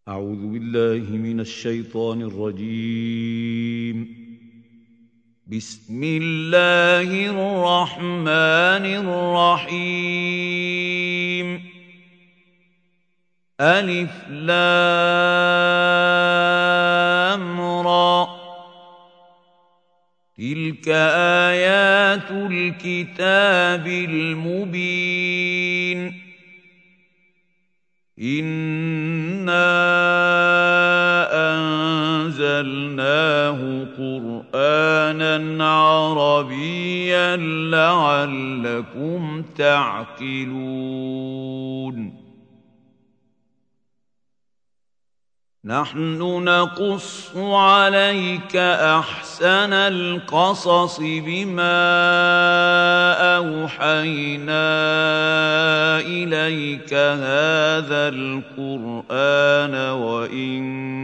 أعوذ بالله من الشيطان الرجيم. بسم الله الرحمن الرحيم. ألف لام را، تلك آيات الكتاب المبين. إنا أنزلناه قرآنا عربيا لعلكم تعقلون. نحن نقص عليك أحسن القصص بما أوحينا إليك هذا القرآن وإن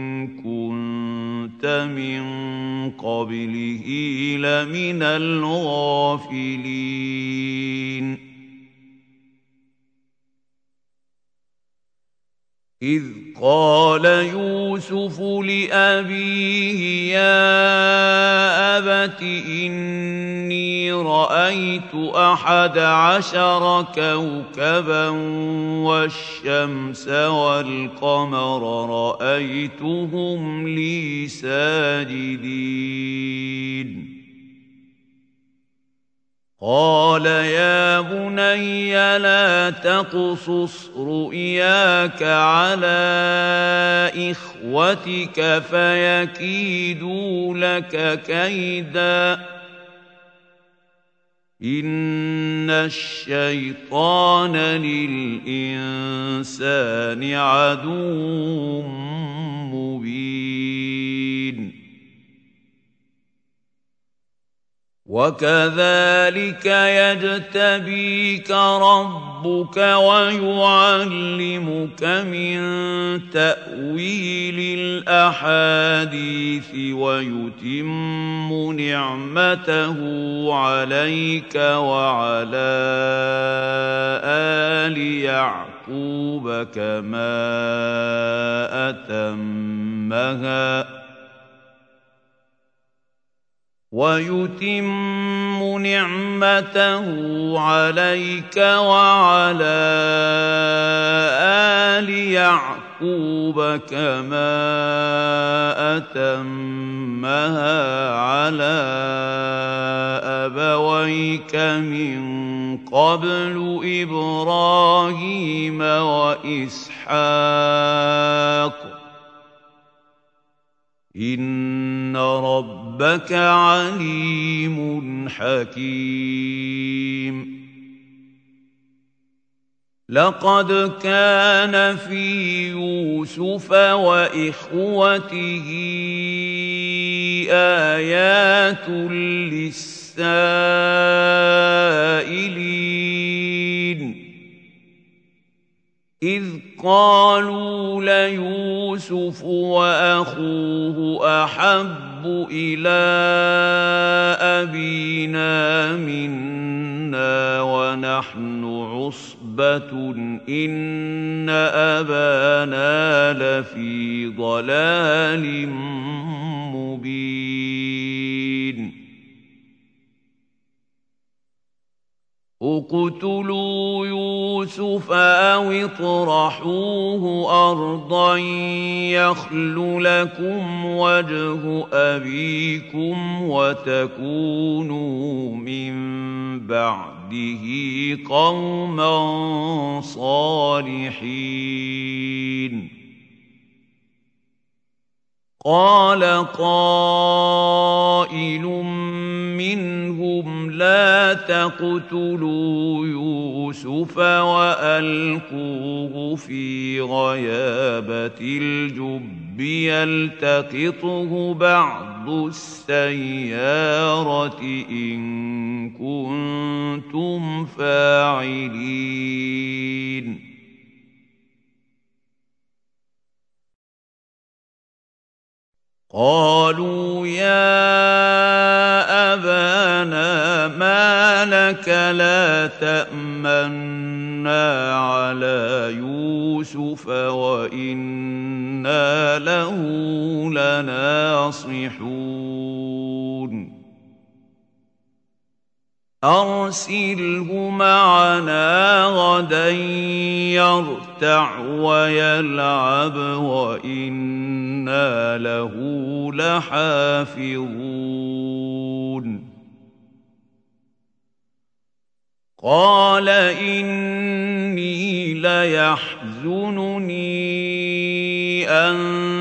كنت من قبله لمن الغافلين. إذ قال يوسف لأبيه يا أبت إني رأيت 11 كوكبا والشمس والقمر رأيتهم لي ساجدين. قال يا بني لا تقصص رؤياك على إخوتك فيكيدوا لك كيدا إن الشيطان للإنسان عدو مبين. وكذلك يجتبيك ربك ويعلمك من تأويل الأحاديث ويتم نعمته عليك وعلى آل يعقوب كما أتمها عليك وعلى آل يعقوب كما أتمها على أبويك من قبل إبراهيم وإسحاق إن ربك عليم حكيم. لقد كان في يوسف وإخوته آيات للسائلين إذ قالوا ليوسف وأخوه أحب إلى أبينا منا ونحن عصبة إن أبانا لفي ضلال مبين. اقتلوا يوسف أو اطرحوه أرضا يخل لكم وجه أبيكم وتكونوا من بعده قوما صالحين. قال قائل منهم لا تقتلوا يوسف وألقوه في غيابة الجب يلتقطه بعض السيارة إن كنتم فاعلين. قالوا يا أبانا لنا ما لك لا تأمنا على يوسف وإنا له لناصحون أرسله معنا غدا يرتع ويلعب وإنا له لحافظون قال إني ليحزنني أن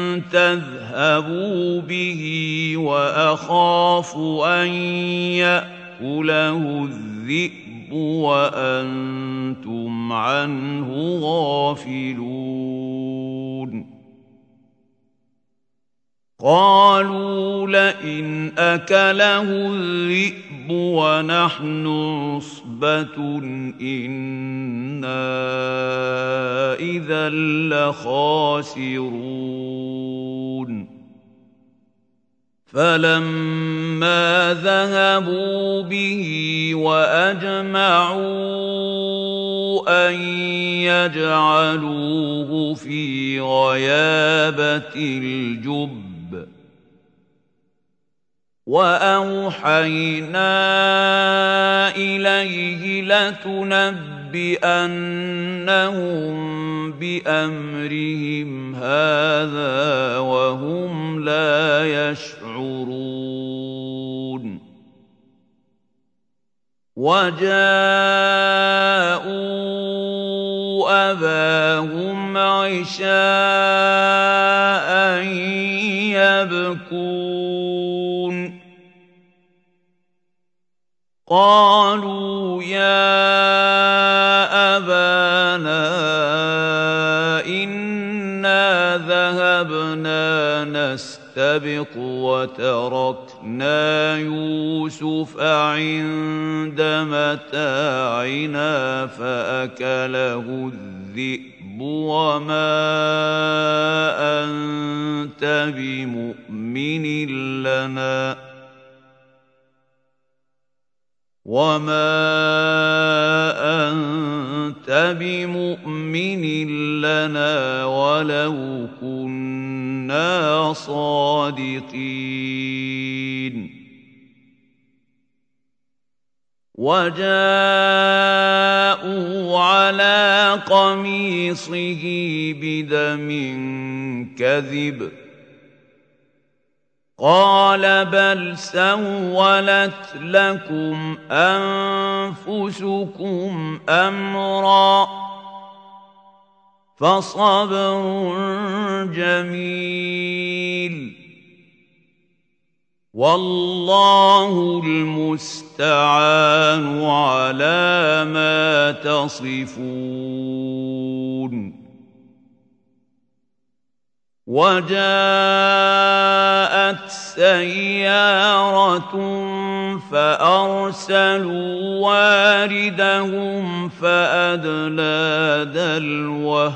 تذهبوا به وأخاف أن يأكله الذئب وأنتم عنه غافلون قالوا لئن أكله الذئب ونحن عصبة إنا إذا لخاسرون فلما ذهبوا به وأجمعوا أن يجعلوه في غيابة الجب وأوحينا إليه لتنبئنهم بأمرهم هذا وهم لا يشعرون وجاءوا أباهم عشاء يبكون قالوا يا أبانا إنا ذهبنا نستبق وتركنا يوسف عند متاعنا فأكله الذئب وما أنت بمؤمن لنا ولو كنا صادقين وجاءوا على قميصه بدم كذب قال بل سولت لكم أنفسكم أمرا فصبر جميل والله المستعان على ما تصفون وجاءت سيارة فأرسلوا واردهم فأدلى دلوه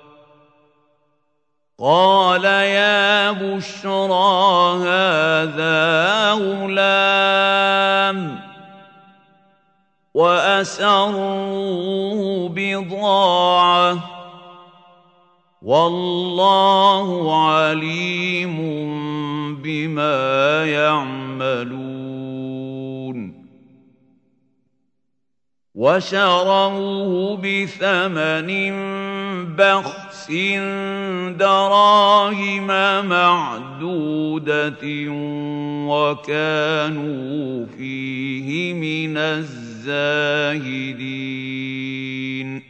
قال يا بشرى هذا غلام وأسروا بضاعة والله عليم بما يعملون وشروه بثمن بخس دراهم معدودة وكانوا فيه من الزاهدين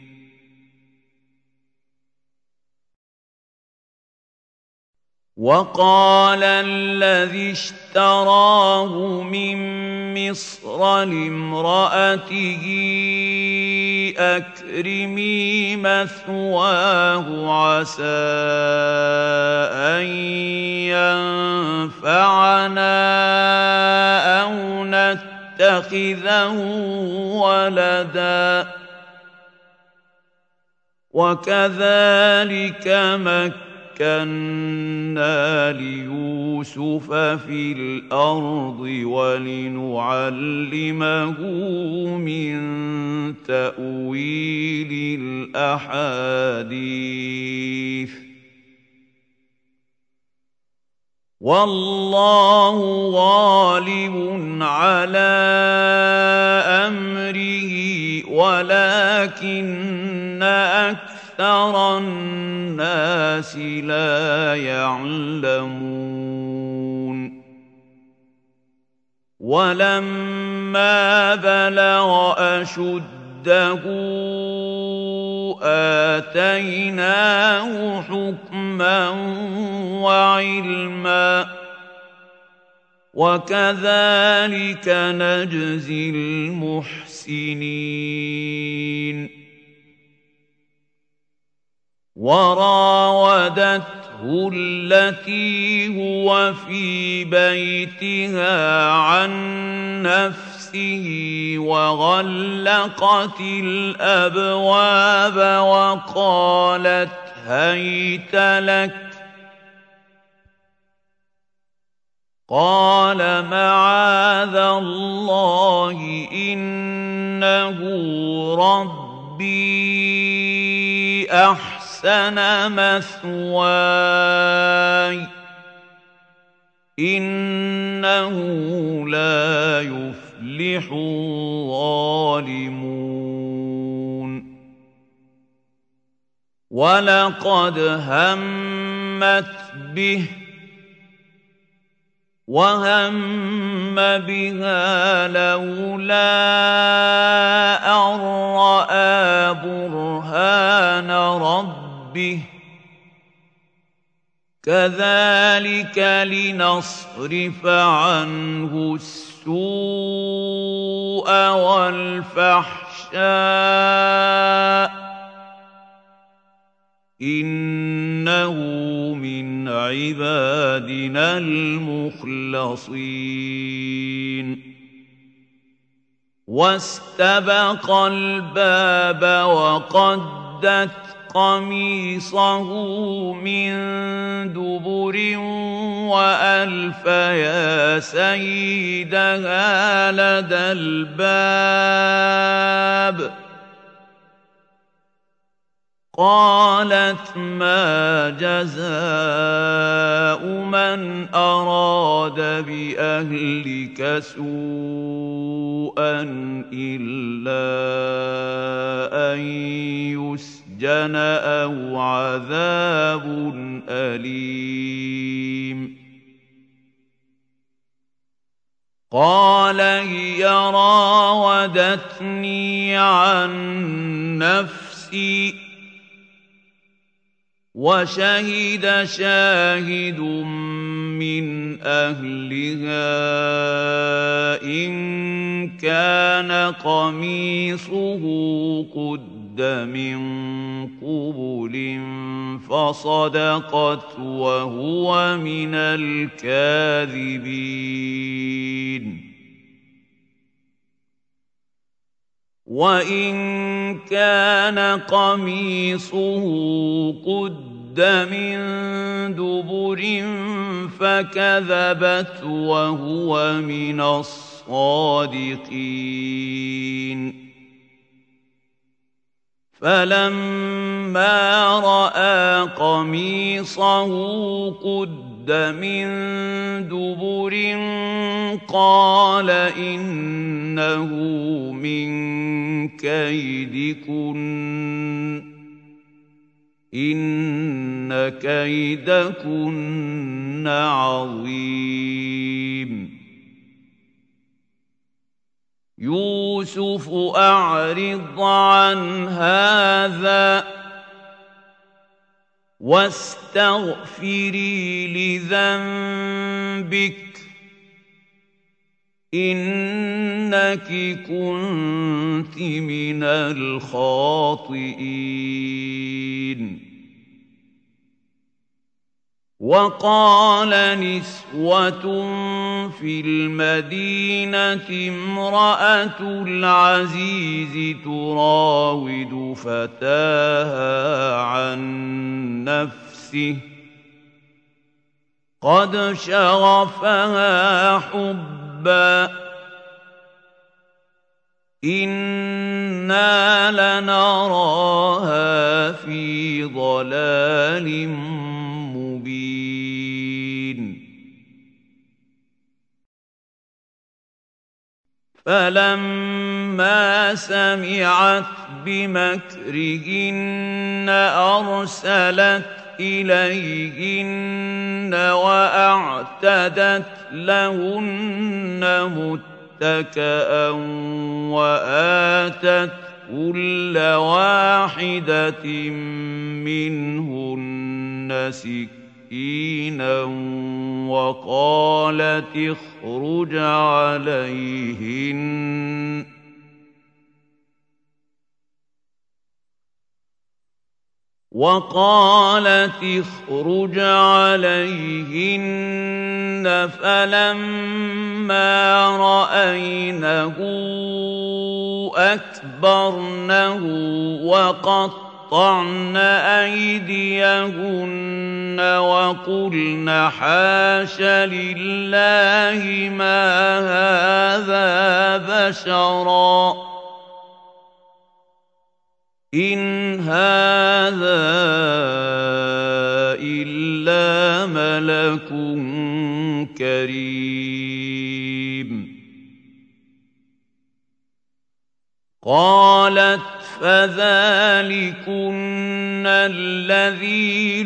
وقال الذي اشتراه من مصر لامرأته أكرمي مثواه عسى أن ينفعنا أو نتخذه ولدا وكذلك مكنا ليوسف في الأرض ولنعلمه من تأويل الأحاديث والله غالب على أمره ولكن أكثر الناس لا يعلمون ولما بلغ أشده آتيناه حكما وعلما وكذلك نجزي المحسنين وراودته التي هو في بيتها عن نفسه وغلقت الأبواب وقالت هيت لك قال معاذ الله إنه ربي أحسن مثواي إنه لا يفلح الظالمون ولقد همت به وهم بها لولا أن رأى برهان ربه كذلك لنصرف عنه السوء والفحشاء إنه من عبادنا المخلصين واستبق الباب وقدت قميصه من دبر وألف يا سيدها لدى الباب قالت ما جزاء من أراد بأهلك سوءا إلا أن يسجن أو عذاب أليم قال هي راودتني عن نفسي وشهد شاهد من أهلها إن كان قميصه قد من قبل فصدقت وهو من الكاذبين وإن كان قميصه قد من دبر فكذبت وهو من الصادقين فلما رأى قميصه قد من دبر قال إنه من كيدكن إن كيدكن عظيم يوسف أعرض عن هذا واستغفري لذنبك إنك كنت من الخاطئين وقال نسوة في المدينة امرأة العزيز تراود فتاها عن نفسه قد شغفها حبا إنا لنراها في ضلال مبين فلما سمعت بمكرهن أرسلت إليهن وأعتدت لهن متكأ وآتت كل واحدة منهن سكينا وقالت اخرج عليهن فلما رأينه أكبرنه وقطعن أيديهن وقلن حاش لله ما هذا بشرا إن هذا إلا ملك كريم قالت فذلكن الذي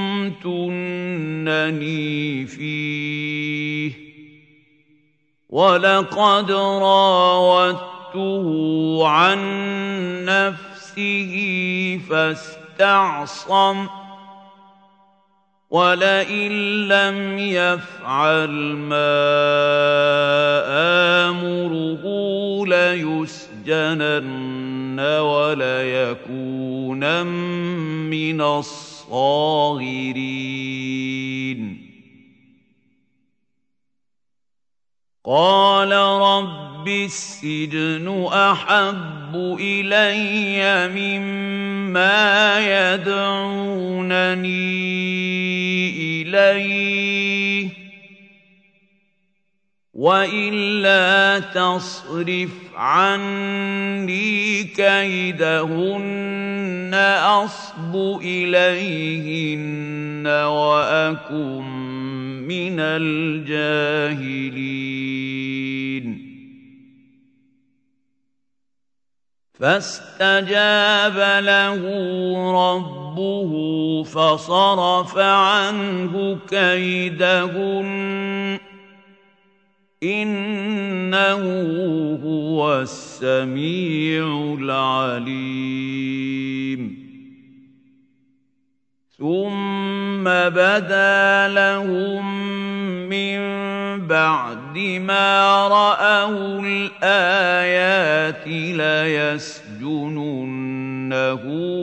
لمتنني فيه ولقد راودته عن نفسه فاستعصم ولئن لم يفعل ما آمره ليسجنن وليكونن من الصاغرين قال رب السجن أحب إلي مما يدعونني إليه وإلا تصرف عني كيدهن أصب إليهن وأكن من الجاهلين فاستجاب له ربه فصرف عنه كيدهن إنه هو السميع العليم ثم بدا لهم من بعد ما رأوا الآيات ليسجننه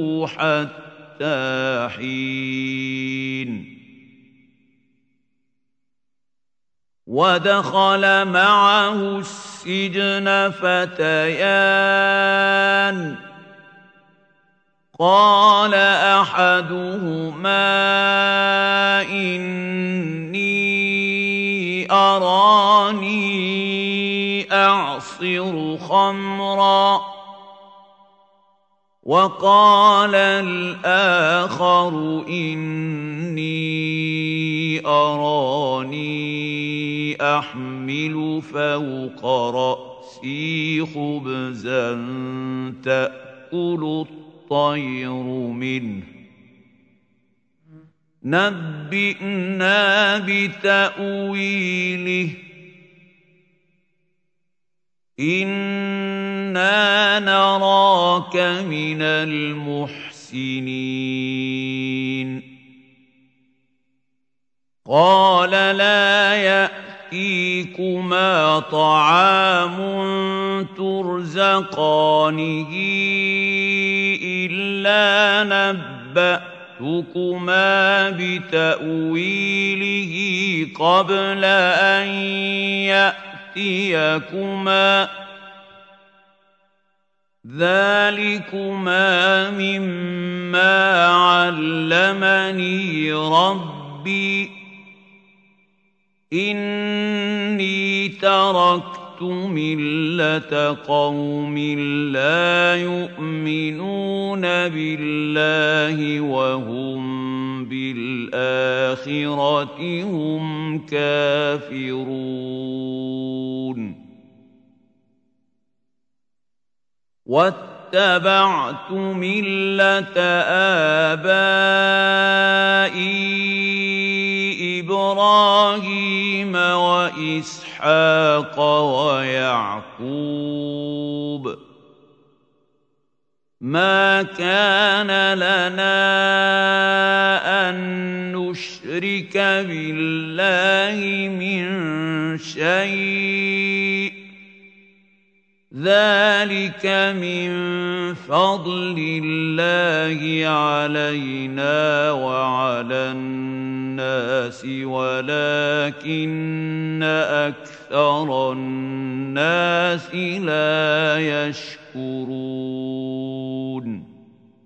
حتى حين ودخل معه السجن فتيان قال أحدهما إني أراني أعصر خمرا وقال الآخر إني أراني أحمل فوق رأسي خبزا تأكل الطير منه نبئنا بتأويله إنا نراك من المحسنين قال لا يأتيكما طعام ترزقانه إلا نبأتكما بتأويله قبل أن يأتيكما ذلكما مما علمني ربي إني تركت ملة قوم لا يؤمنون بالله وهم بالآخرة هم كافرون واتبعت ملة آبائي إبراهيم وإسحاق ويعقوب ما كان لنا أن نشرك بالله من شيء ذلك من فضل الله علينا وعلى الناس ولكن أكثر الناس لا يشكرون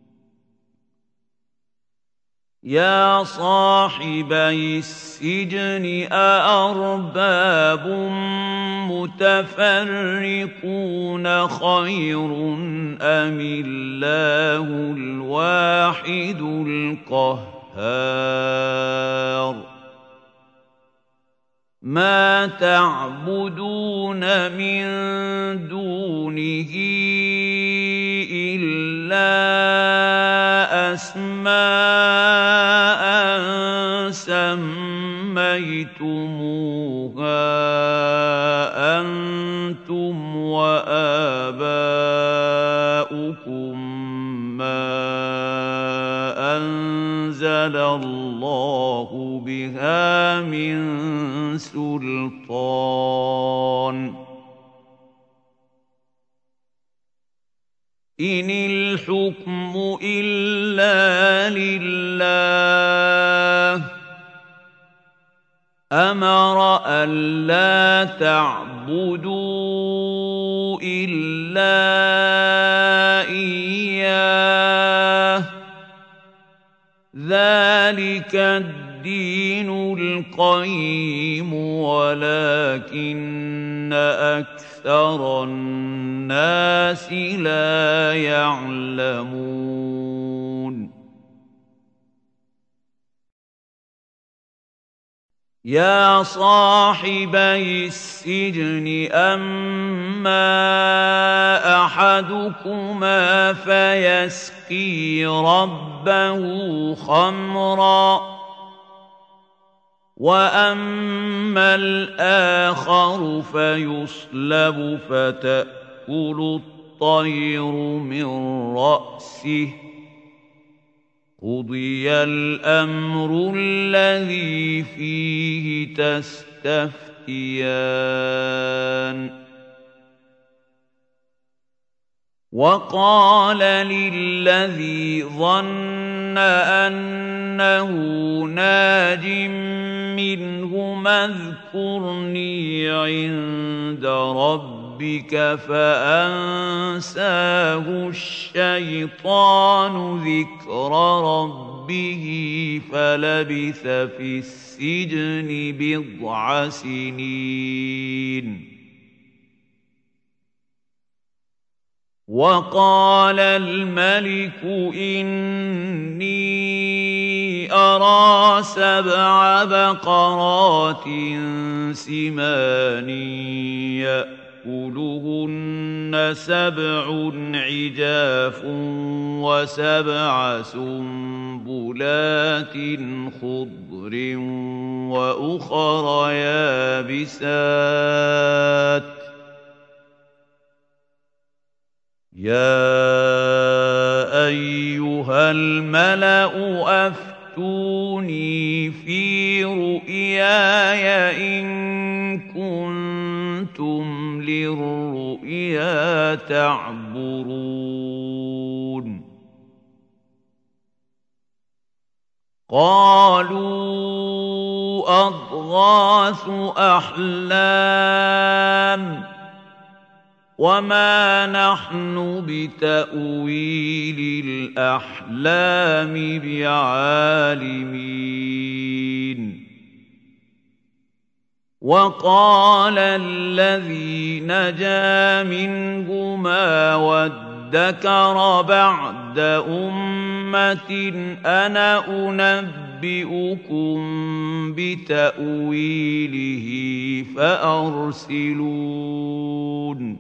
يا صاحبي السجن أأرباب متفرقون خير أم الله الواحد القهار ما تعبدون من دونه إلا أسماء سميتموها أنتم وآباؤكم ما أنزل الله بها من سلطان إن الحكم إلا لله أمر ألا تعبدوا إلا إياه ذلك الدين القيم ولكن أكثر الناس لا يعلمون يا صاحبي السجن أما أحدكما فيسقي ربه خمرا وأما الآخر فيصلب فتأكل الطير من رأسه قضي الأمر الذي فيه تستفتيان وقال للذي ظن أنه ناج منهما اذكرني عند ربك فأنساه الشيطان ذكر ربه فلبث في السجن بضع سنين وقال الملك إني أرى 7 بقرات سمان يأكلهن 7 عجاف و7 سنبلات خضر وأخر يابسات يا أيها الملأ أفتوني في رؤياي إن كنتم للرؤيا تعبرون قالوا أضغاث أحلام وما نحن بتأويل الأحلام بعالمين وقال الذي نجا منهما وادكر بعد أمة أنا أنبئكم بتأويله فأرسلون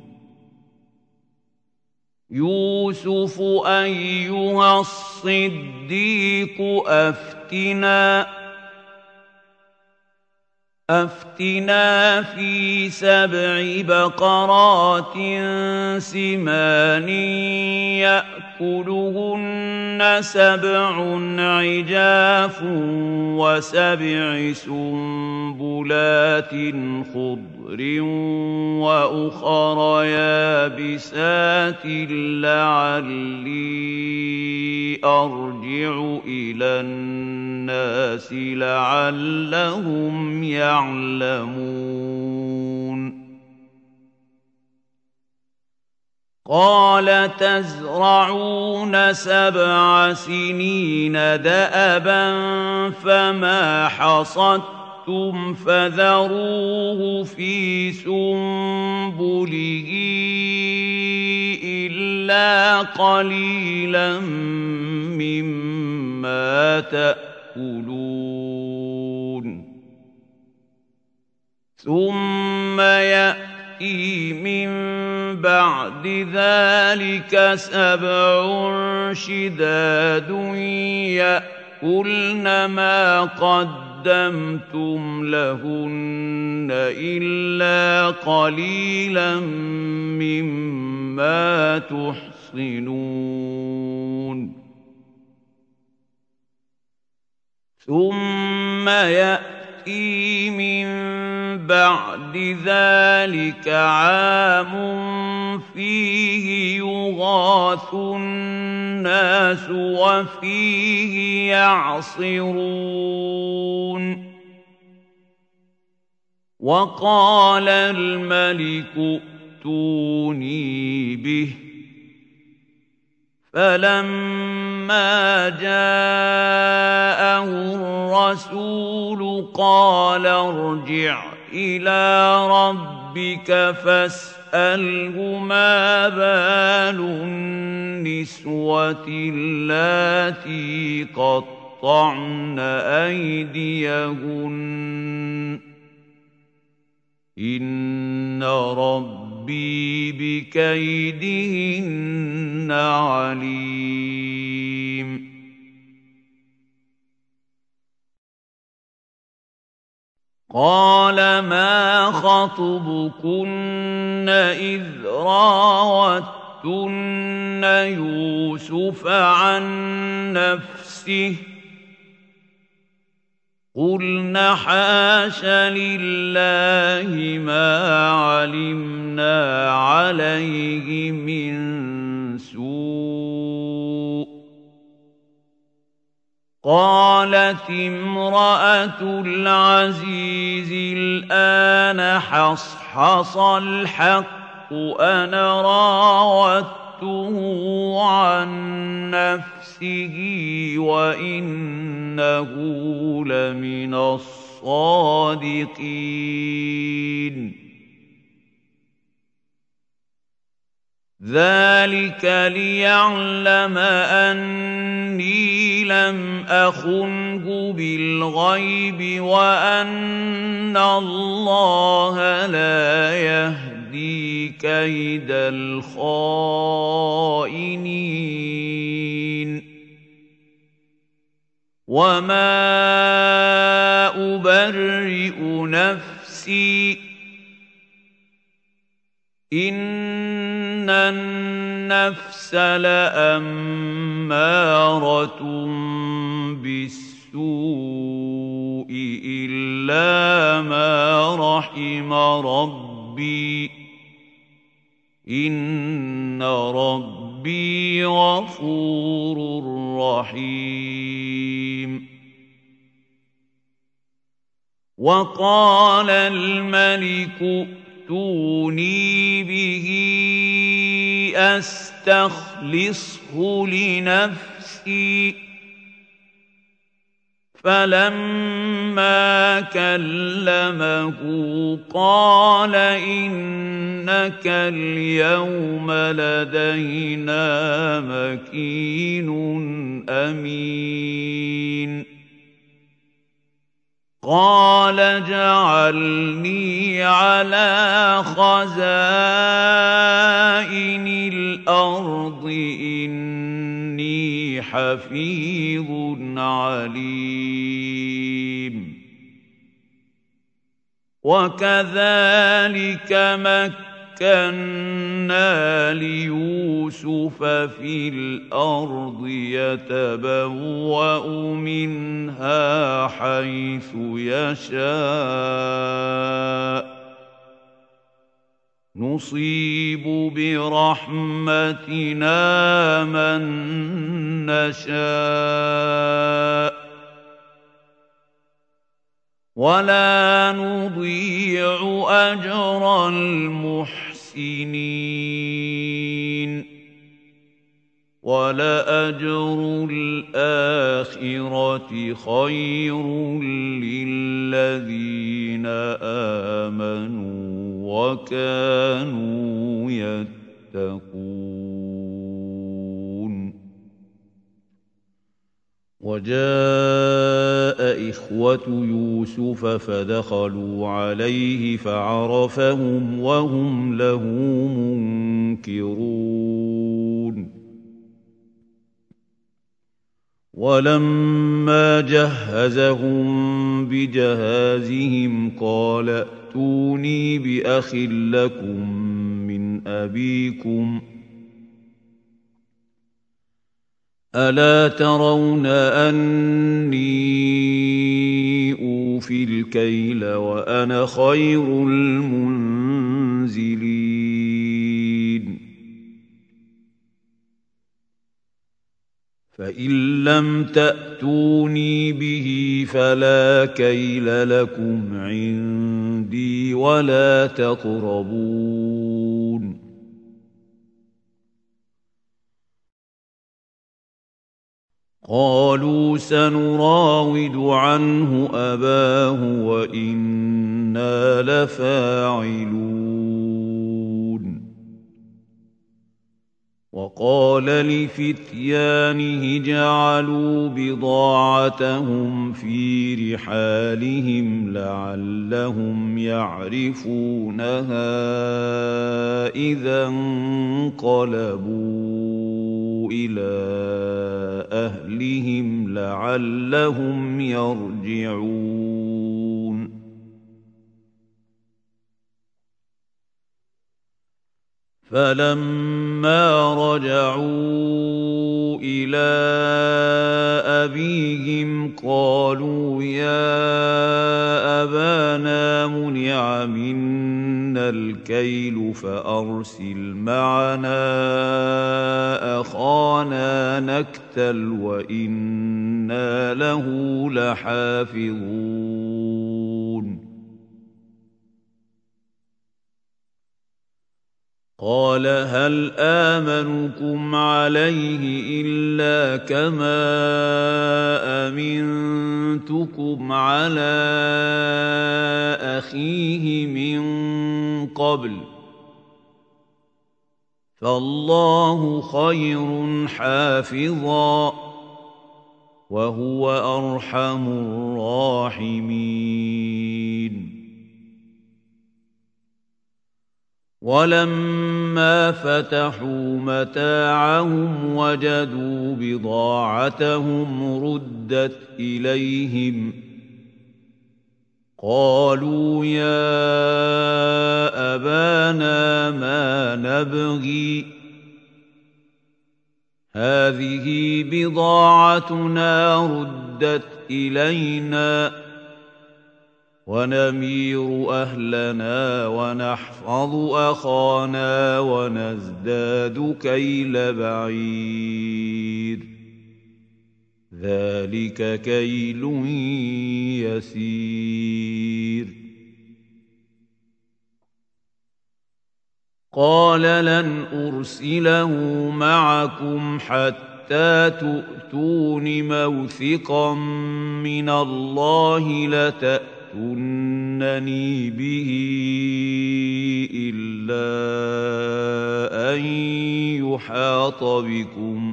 يوسف أيها الصديق أفتنا في 7 بقرات سمان يأكلهن 7 عجاف و7 سنبلات خضر وأخر يابسات لعلي أرجع إلى الناس لعلهم يعلمون قال تزرعون 7 سنين دأبا فما حصدتم فذروه في سنبله إلا قليلا مما تأكلون ثم يأتي من بعد ذلك 7 شداد يأكلن ما قدمتم لهن إلا قليلا مما تحصنون ثم يأتي من بعد ذلك عام فيه يغاث الناس وفيه يعصرون وقال الملك ائتوني به فلما جاءه الرسول قال ارجع إلى ربك فاسأله ما بال النسوة اللاتي قطعن أيديهن إن ربي بكيدهن عليم قال ما خطبكن إذ راوتن يوسف عن نفسه قلنا حاش لله ما علمنا عليه من سوء قالت امرأة العزيز الآن حصحص الحق أنا راودته عن نفسه وإنه لمن الصادقين ذلك ليعلم أني لم أخنه بالغيب وأن الله لا يهدي كيد الخائنين وما أبرئ نفسي إن النفس لأمارة بالسوء إلا ما رحم ربي إن ربي غفور رحيم وقال الملك ائتوني به أستخلصه لنفسي فلما كلمه قال إنك اليوم لدينا مكين أمين قال اجعلني على خزائن الأرض إني حفيظ عليم وكذلك مكنا ليوسف في الأرض يتبوأ منها حيث يشاء نصيب برحمتنا من نشاء ولا نضيع أجر المحسنين ولأجر الآخرة خير للذين آمنوا وكانوا يتقون وجاء إخوة يوسف فدخلوا عليه فعرفهم وهم له منكرون ولما جهزهم بجهازهم قال ائتوني بأخ لكم من أبيكم ألا ترون أني أوفي الكيل وأنا خير المنزلين فإن لم تأتوني به فلا كيل لكم عندي ولا تقربون قالوا سنراود عنه أباه وإنا لفاعلون وقال لفتيانه جعلوا بضاعتهم في رحالهم لعلهم يعرفونها إذا انقلبوا إلى أهلهم لعلهم يرجعون فلما رجعوا إلى أبيهم قالوا يا أبانا منع منا الكيل فأرسل معنا أخانا نكتل وإنا له لحافظون قال هل آمنكم عليه إلا كما أمنتكم على أخيه من قبل فالله خير حافظا وهو أرحم الراحمين ولما فتحوا متاعهم وجدوا بضاعتهم ردت إليهم قالوا يا أبانا ما نبغي هذه بضاعتنا ردت إلينا ونمير أهلنا ونحفظ أخانا ونزداد كيل بعير ذلك كيل يسير قال لن أرسله معكم حتى حتى تؤتون موثقا من الله لتأتونني به إلا أن يحاط بكم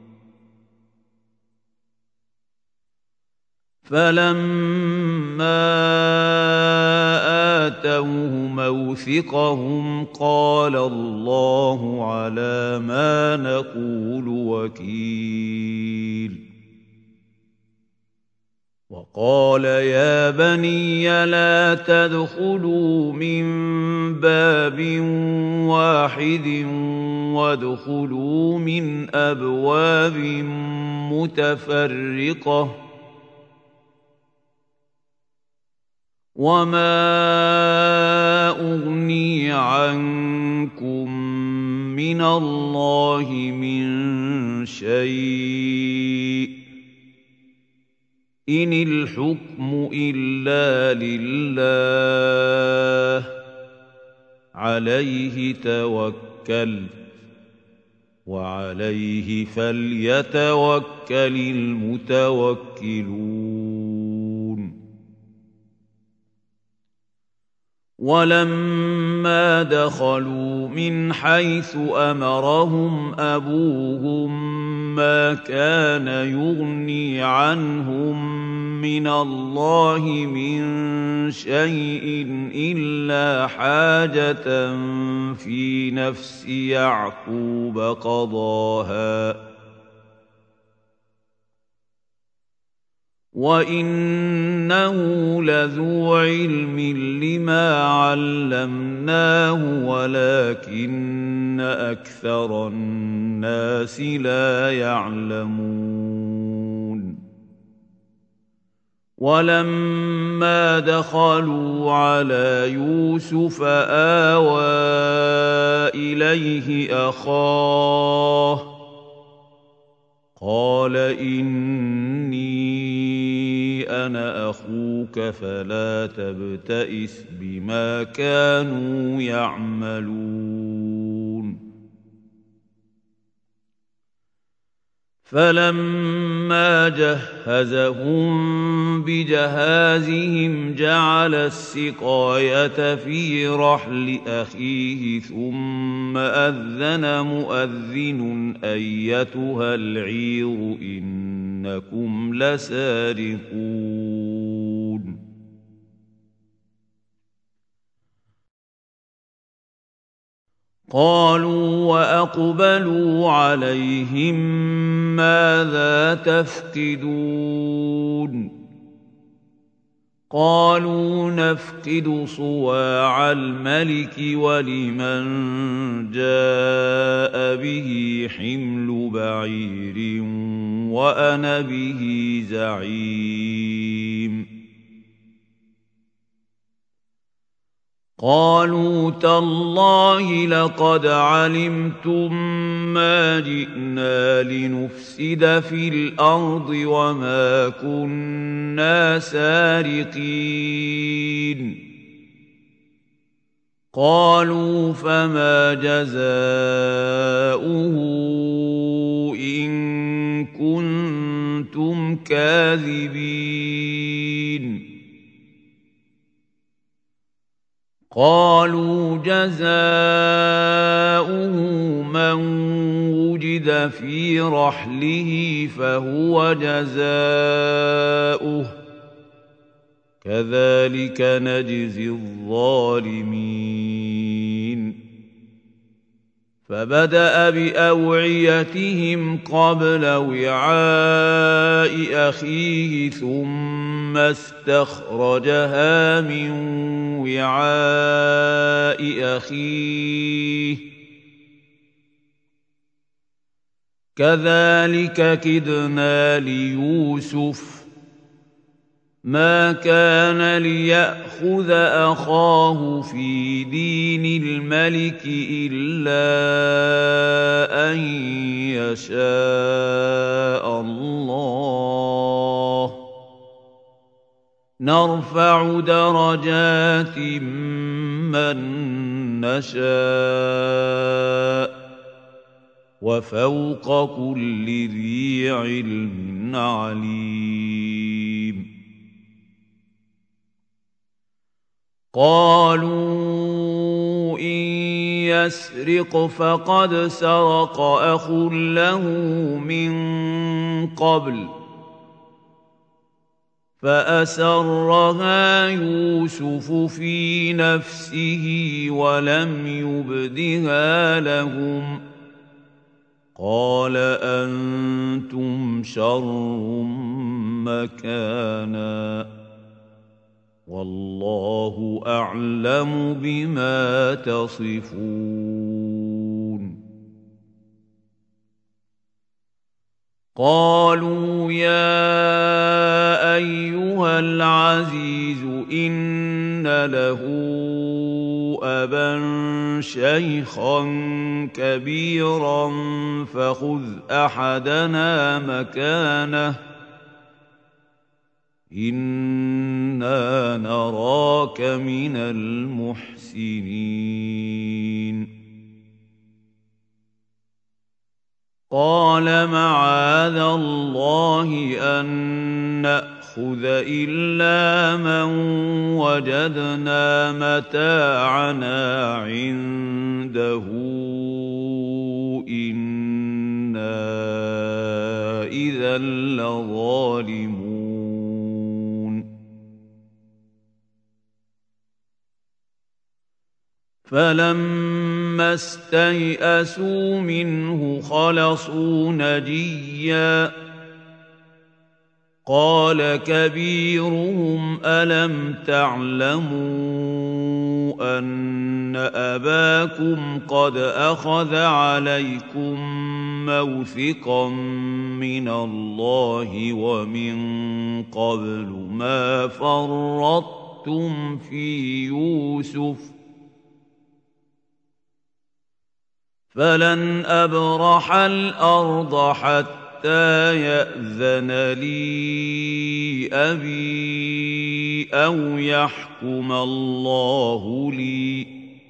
فلما آتوه موثقهم قال الله على ما نقول وكيل وقال يا بني لا تدخلوا من باب واحد وادخلوا من أبواب متفرقة وما أغني عنكم من الله من شيء إن الحكم إلا لله عليه توكلت وعليه فليتوكل المتوكلون ولما دخلوا من حيث أمرهم أبوهم ما كان يغني عنهم من الله من شيء إلا حاجة في نفس يعقوب قضاها وإنه لذو علم لما علمناه ولكن أكثر الناس لا يعلمون ولما دخلوا على يوسف آوى إليه أخاه قال إني أنا أخوك فلا تبتئس بما كانوا يعملون فلما جهزهم بجهازهم جعل السقاية في رحل أخيه ثم أذن مؤذن أيتها العير إنكم لسارقون قالوا وأقبلوا عليهم ماذا تفقدون قالوا نفقد صواع الملك ولمن جاء به حمل بعير وأنا به زعيم قالوا تالله لقد علمتم ما جئنا لنفسد في الأرض وما كنا سارقين قالوا فما جزاؤه إن كنتم كاذبين قالوا جزاؤه من وجد في رحله فهو جزاؤه كذلك نجزي الظالمين فبدأ بأوعيتهم قبل وعاء أخيه ثم استخرجها من وعاء أخيه كذلك كدنا ليوسف ما كان ليأخذ أخاه في دين الملك إلا أن يشاء الله نرفع درجات من نشاء وفوق كل ذي علم عليم. قالوا إن يسرق فقد سرق أخ له من قبل فأسرها يوسف في نفسه ولم يبدها لهم قال أنتم شر مكانا والله أعلم بما تصفون. قالوا يا أيها العزيز إن له أبا شيخا كبيرا فخذ أحدنا مكانه إنا نراك من المحسنين. قال معاذ الله أن نأخذ إلا من وجدنا متاعنا عنده إنا إذا لظالمون. فلما استيئسوا منه خلصوا نجيا قال كبيرهم ألم تعلموا أن أباكم قد أخذ عليكم موثقا من الله ومن قبل ما فرطتم في يوسف فلن أبرح الأرض حتى يأذن لي أبي أو يحكم الله لي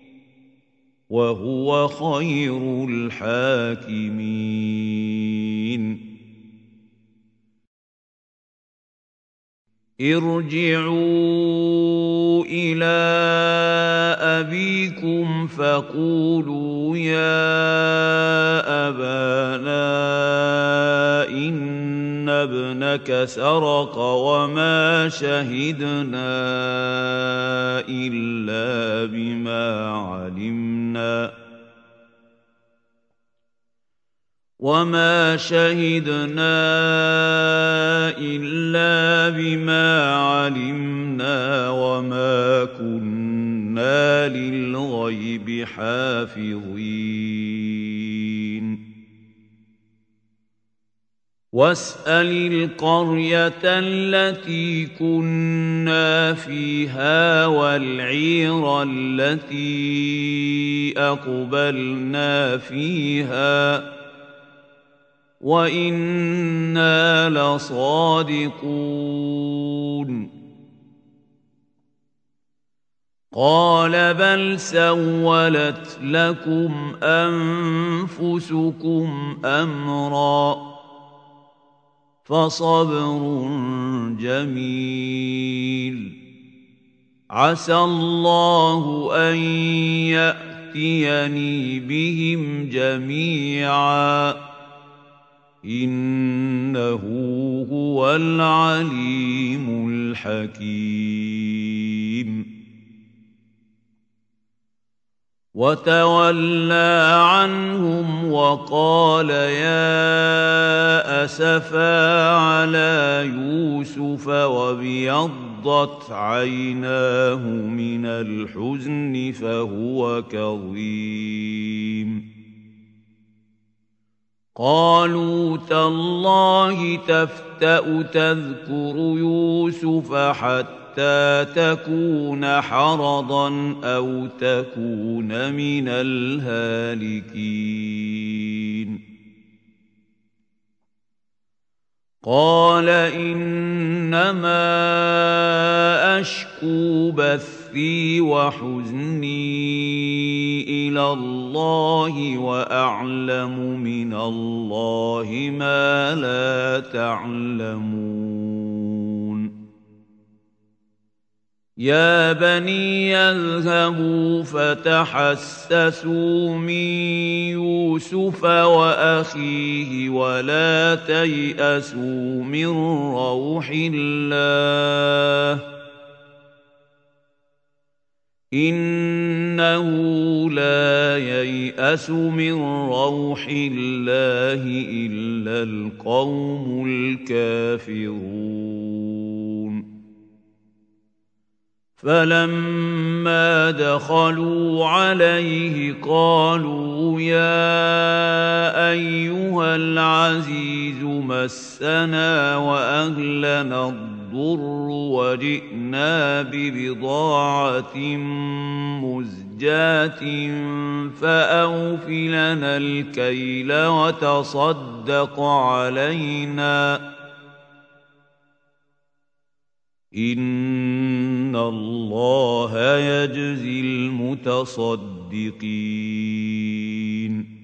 وهو خير الحاكمين. ارجعوا إلى أبيكم فقولوا يا أبانا إن ابنك سرق وما شهدنا إلا بما علمنا وما كنا للغيب حافظين. واسأل القرية التي كنا فيها والعير التي أقبلنا فيها وإنا لصادقون. قال بل سولت لكم أنفسكم أمرا فصبر جميل عسى الله أن يأتيني بهم جميعا إنه هو العليم الحكيم. وتولى عنهم وقال يا أسفا على يوسف وابيضت عيناه من الحزن فهو كظيم. قالوا تالله تفتأ تذكر يوسف حتى تكون حرضا أو تكون من الهالكين. قال إنما أشكو بثي وحزني إلى الله وأعلم من الله ما لا تعلمون يا بني اذهبوا فتحسسوا من يوسف وأخيه ولا تيأسوا من روح الله إنه لا ييأس من روح الله إلا القوم الكافرون فلما دخلوا عليه قالوا يا أيها العزيز مسنا وأهلنا الضر وجئنا ببضاعة مزجاة فأوف لنا الكيل وتصدق علينا إن الله يجزي المتصدقين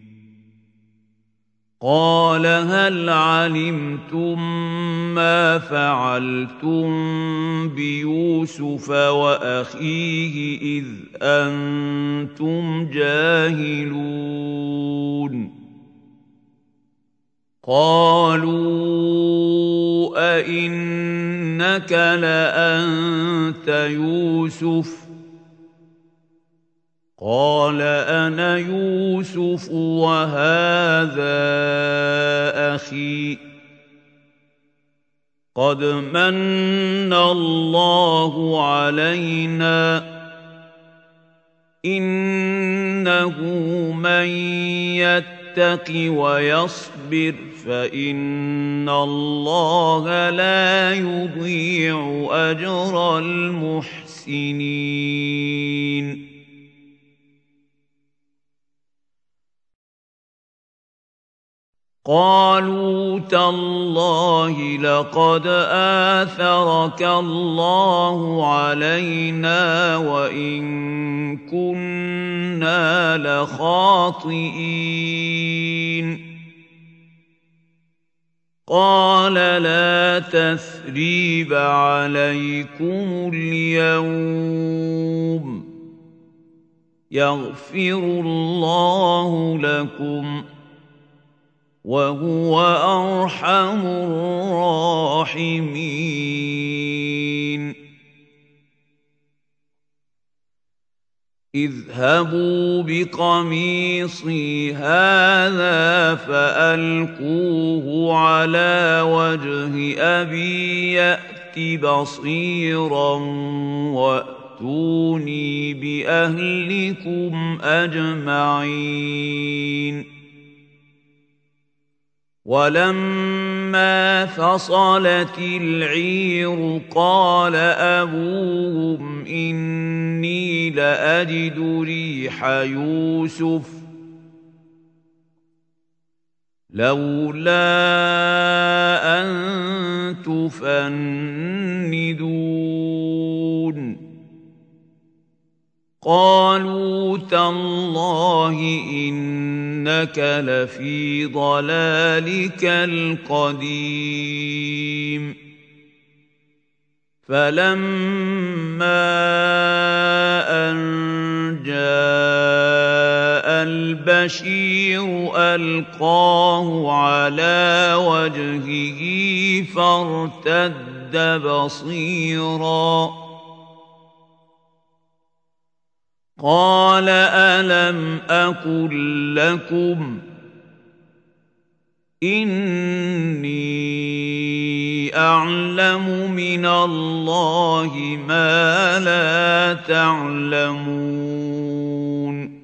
قال هل علمتم ما فعلتم بيوسف وأخيه إذ أنتم جاهلون قالوا أئنك لأنت يوسف قال أنا يوسف وهذا أخي قد من الله علينا إنه من يتق ويصبر فإن الله لا يضيع أجر المحسنين قالوا تالله لقد آثرك الله علينا وإن كنا لخاطئين قال لا تثريب عليكم اليوم يغفر الله لكم وهو أرحم الراحمين اذهبوا بقميصي هذا فألقوه على وجه أبي يأت بصيرا وأتوني بأهلكم أجمعين ولما فصلت العير قال أبوهم إني لأجد ريح يوسف لولا أن تفندون قالوا تالله إنك لفي ضلالك القديم فلما أن جاء البشير ألقاه على وجهه فارتد بصيراً قال ألم أقل لكم إني أعلم من الله ما لا تعلمون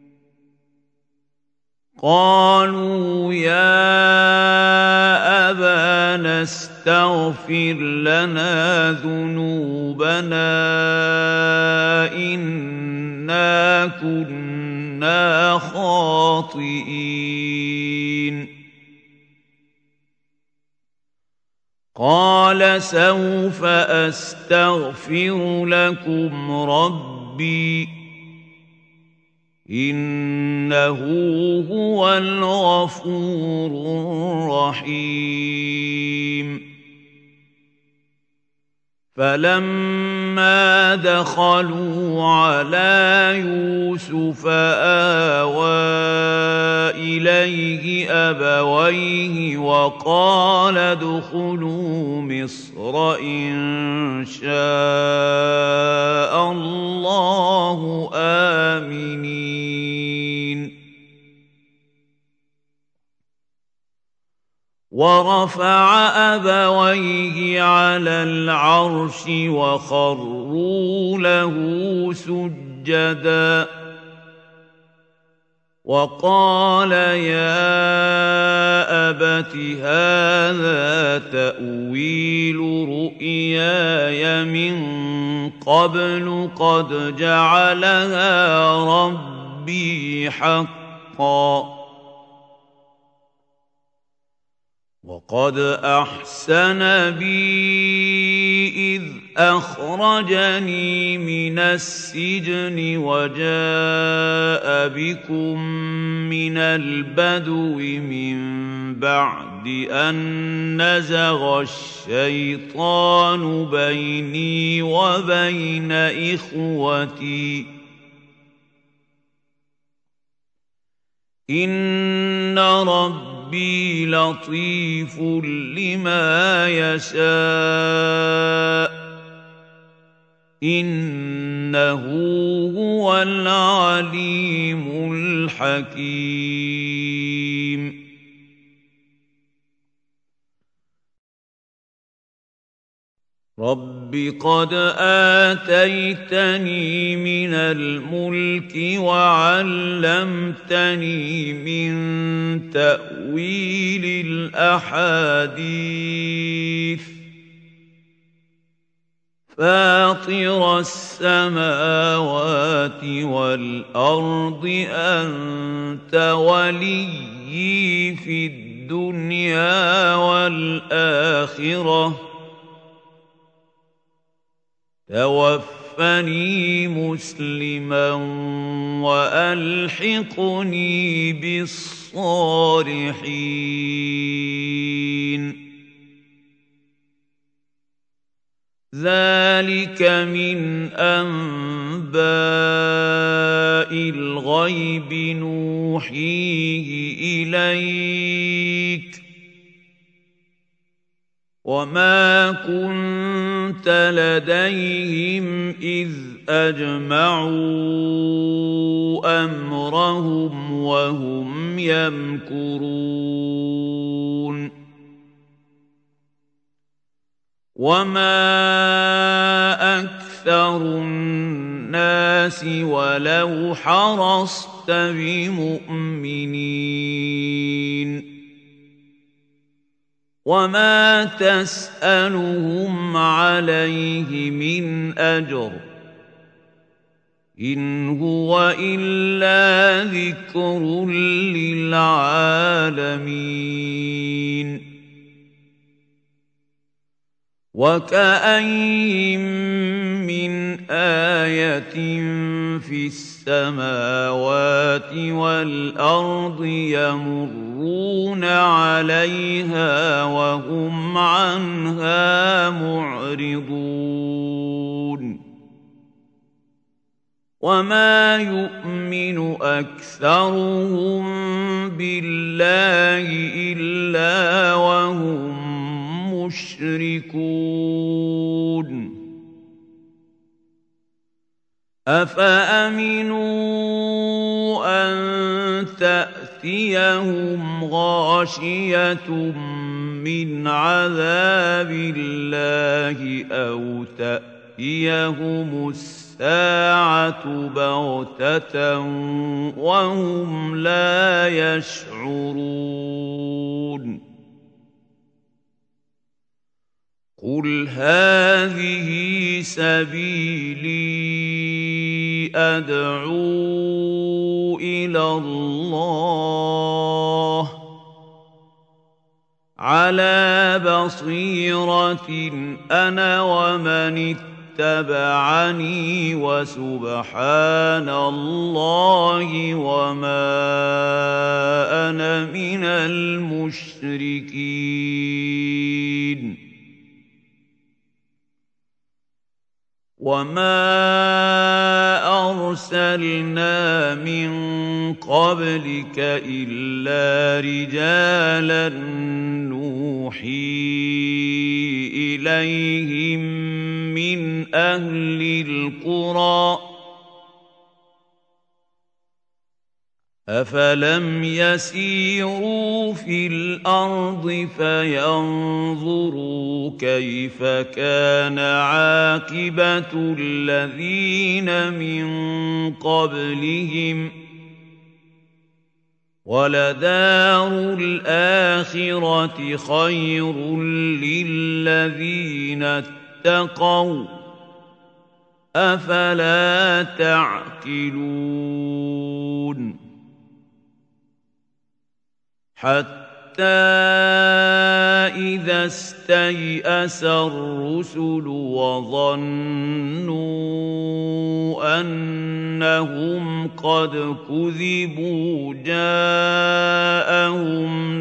قالوا يا أبانا استغفر لنا ذنوبنا إنا كنا خاطئين قال سوف أستغفر لكم ربي إنه هو الغفور الرحيم فلما دخلوا على يوسف آوى إليه أبويه وقال ادخلوا مصر إن شاء الله آمنين ورفع أبويه على العرش وخروا له سجدا وقال يا أبت هذا تأويل رؤياي من قبل قد جعلها ربي حقا وقد أحسن بي إذ أخرجني من السجن وجاء بكم من البدو من بعد أن نزغ الشيطان بيني وبين إخوتي إن ربي لطيف لما يشاء إنه هو العليم الحكيم رب قد آتيتني من الملك وعلمتني من تأويل الأحاديث فاطر السماوات والأرض أنت وليي في الدنيا والآخرة توفني مسلما وألحقني بالصالحين ذلك من أنباء الغيب نوحيه إليك وما كنت لديهم إذ أجمعوا أمرهم وهم يمكرون وما أكثر الناس ولو حرصت بمؤمنين وما تسألهم عليه من أجر إن هو إلا ذكر للعالمين وكأين من آية في السماوات والأرض يمرون عليها وهم عنها معرضون وما يؤمن أكثرهم بالله إلا وهم مشركون أفأمنوا أن تأتيهم غاشية من عذاب الله أو تأتيهم الساعة بغتة وهم لا يشعرون قل هذه سبيلي أدعو إلى الله عَلَىٰ بَصِيرَةٍ أَنَا وَمَنِ اتَّبَعَنِي وَسُبْحَانَ اللَّهِ وَمَا أَنَا مِنَ الْمُشْرِكِينَ وَمَا أَرْسَلْنَا مِن قَبْلِكَ إِلَّا رِجَالًا نُّوحِي إِلَيْهِم مِّنْ أَهْلِ الْقُرَىٰ ۗ أَفَلَمْ يَسِيرُوا فِي الْأَرْضِ فَيَنظُرُوا كَيْفَ كَانَ عَاقِبَةُ الَّذِينَ مِن قَبْلِهِمْ ۚ وَلَدَارُ الْآخِرَةِ خَيْرٌ لِّلَّذِينَ اتَّقَوْا ۗ أَفَلَا تَعْقِلُونَ حَتَّىٰ إِذَا اسْتَيْأَسَ الرُّسُلُ وَظَنُّوا أَنَّهُمْ قَدْ كُذِبُوا جَاءَهُمْ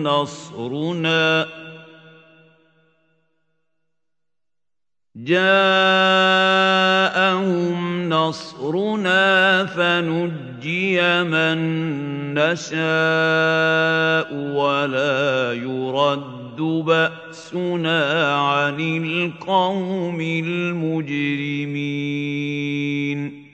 نَصْرُنَا فَنُجِّيَ مَن نَّشَاءُ وَلَا يُرَدُّ بَأْسُنَا عَنِ الْقَوْمِ الْمُجْرِمِينَ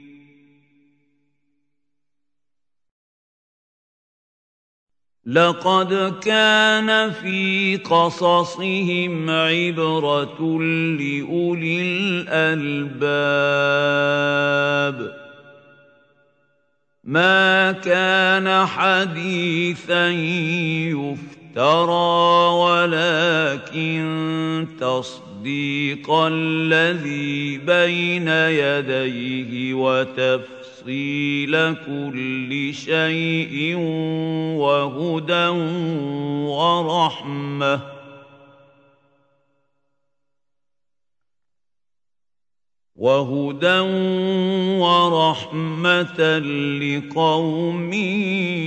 لَقَدْ كَانَ فِي قَصَصِهِمْ عِبْرَةٌ لِّأُولِي الْأَلْبَابِ مَا كَانَ حَدِيثًا يُفْتَرَىٰ وَلَٰكِن تَصْدِيقَ الَّذِي بَيْنَ يَدَيْهِ وَتَفْصِيلَ كُلِّ شَيْءٍ وَهُدًى وَرَحْمَةً لِّقَوْمٍ